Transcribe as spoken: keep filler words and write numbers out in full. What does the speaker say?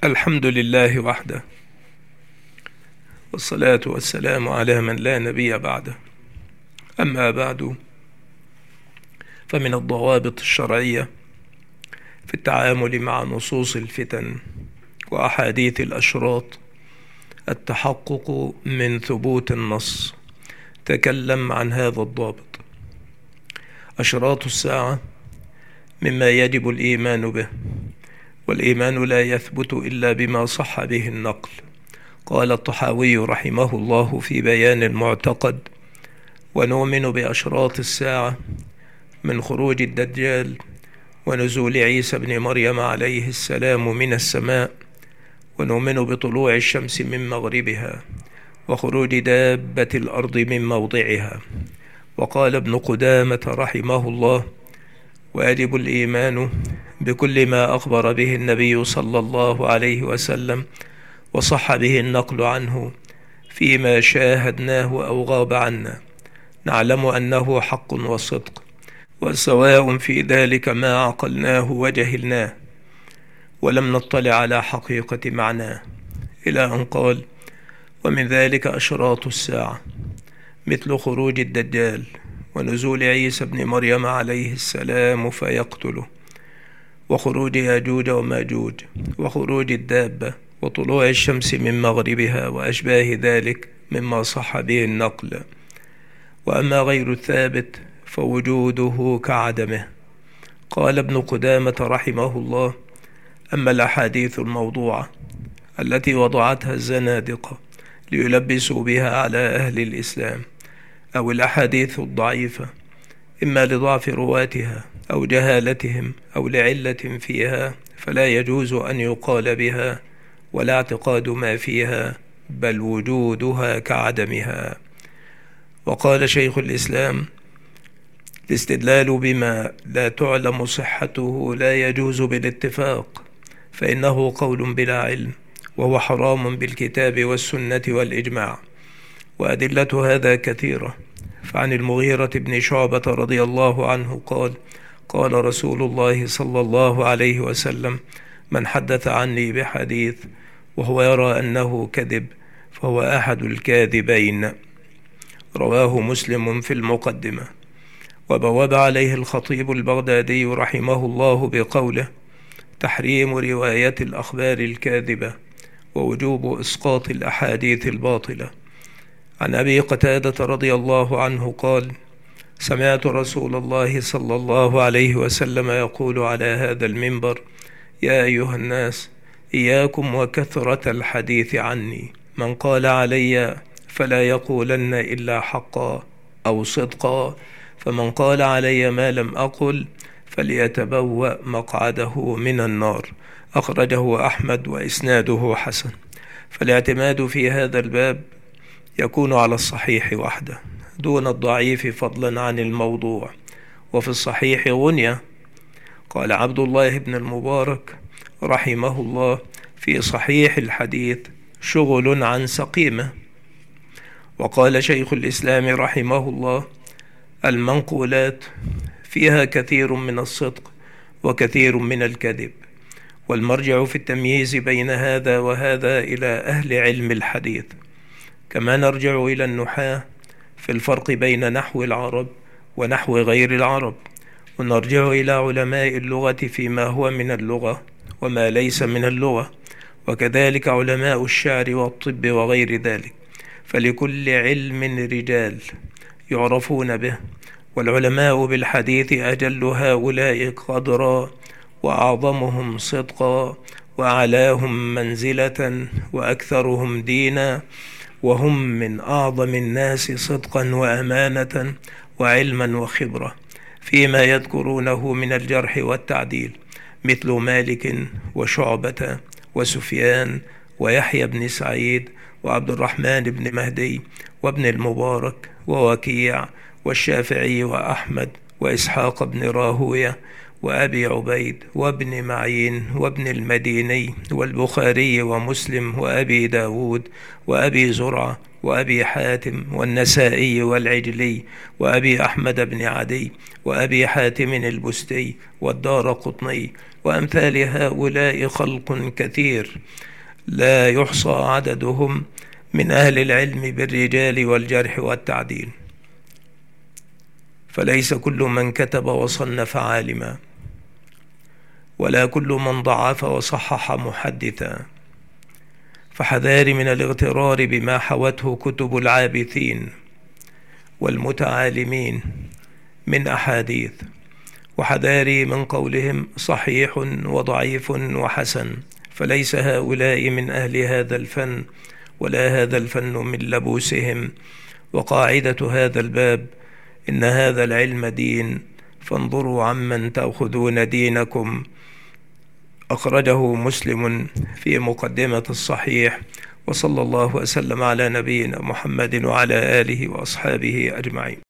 الحمد لله وحده، والصلاة والسلام على من لا نبي بعده. أما بعد، فمن الضوابط الشرعية في التعامل مع نصوص الفتن وأحاديث الأشراط التحقق من ثبوت النص. تكلم عن هذا الضابط. أشراط الساعة مما يجب الإيمان به، والإيمان لا يثبت إلا بما صح به النقل. قال الطحاوي رحمه الله في بيان المعتقد: ونؤمن بأشراط الساعة من خروج الدجال، ونزول عيسى بن مريم عليه السلام من السماء، ونؤمن بطلوع الشمس من مغربها، وخروج دابة الأرض من موضعها. وقال ابن قدامة رحمه الله: ويجب الإيمان بكل ما أخبر به النبي صلى الله عليه وسلم وصح به النقل عنه فيما شاهدناه أو غاب عنا، نعلم أنه حق وصدق، وسواء في ذلك ما عقلناه وجهلناه ولم نطلع على حقيقة معناه، إلى أن قال: ومن ذلك أشراط الساعة مثل خروج الدجال، ونزول عيسى بن مريم عليه السلام فيقتله، وخروج ياجوج وماجوج، وخروج الدابة، وطلوع الشمس من مغربها، وأشباه ذلك مما صح به النقل. وأما غير الثابت فوجوده كعدمه. قال ابن قدامة رحمه الله: أما الأحاديث الموضوعة التي وضعتها الزنادقة ليلبسوا بها على أهل الإسلام، أو الأحاديث الضعيفة إما لضعف رواتها أو جهالتهم أو لعلة فيها، فلا يجوز أن يقال بها ولا اعتقاد ما فيها، بل وجودها كعدمها. وقال شيخ الإسلام: الاستدلال بما لا تعلم صحته لا يجوز بالاتفاق، فإنه قول بلا علم، وهو حرام بالكتاب والسنة والإجماع. وأدلة هذا كثيرة. فعن المغيرة بن شعبة رضي الله عنه قال: قال رسول الله صلى الله عليه وسلم: من حدث عني بحديث وهو يرى أنه كذب فهو أحد الكاذبين. رواه مسلم في المقدمة. وبواب عليه الخطيب البغدادي رحمه الله بقوله: تحريم رواية الأخبار الكاذبة، ووجوب إسقاط الأحاديث الباطلة. عن أبي قتادة رضي الله عنه قال: سمعت رسول الله صلى الله عليه وسلم يقول على هذا المنبر: يا أيها الناس، إياكم وكثرة الحديث عني، من قال علي فلا يقولن إلا حقا أو صدقا، فمن قال علي ما لم أقل فليتبوأ مقعده من النار. أخرجه أحمد وإسناده حسن. فالاعتماد في هذا الباب يكون على الصحيح وحده دون الضعيف فضلا عن الموضوع، وفي الصحيح غنية. قال عبد الله بن المبارك رحمه الله: في صحيح الحديث شغل عن سقيمة. وقال شيخ الإسلام رحمه الله: المنقولات فيها كثير من الصدق وكثير من الكذب، والمرجع في التمييز بين هذا وهذا إلى أهل علم الحديث، كما نرجع إلى النحاة في الفرق بين نحو العرب ونحو غير العرب، ونرجع إلى علماء اللغة فيما هو من اللغة وما ليس من اللغة، وكذلك علماء الشعر والطب وغير ذلك. فلكل علم رجال يعرفون به، والعلماء بالحديث أجل هؤلاء قدرا، وأعظمهم صدقا، وأعلاهم منزلة، وأكثرهم دينا، وهم من أعظم الناس صدقا وأمانة وعلما وخبرة فيما يذكرونه من الجرح والتعديل، مثل مالك وشعبة وسفيان ويحيى بن سعيد وعبد الرحمن بن مهدي وابن المبارك ووكيع والشافعي وأحمد وإسحاق بن راهوية وأبي عبيد وابن معين وابن المديني والبخاري ومسلم وأبي داود وأبي زرعة وأبي حاتم والنسائي والعجلي وأبي أحمد بن عدي وأبي حاتم البستي والدار قطني وأمثال هؤلاء خلق كثير لا يحصى عددهم من أهل العلم بالرجال والجرح والتعديل، فليس كل من كتب وصنف عالما، ولا كل من ضعف وصحح محدثا، فحذار من الاغترار بما حوته كتب العابثين والمتعالمين من أحاديث، وحذاري من قولهم صحيح وضعيف وحسن، فليس هؤلاء من أهل هذا الفن، ولا هذا الفن من لبوسهم. وقاعدة هذا الباب: إن هذا العلم دين، فانظروا عمن تأخذون دينكم. أخرجه مسلم في مقدمة الصحيح، وصلى الله وسلم على نبينا محمد وعلى آله وأصحابه أجمعين.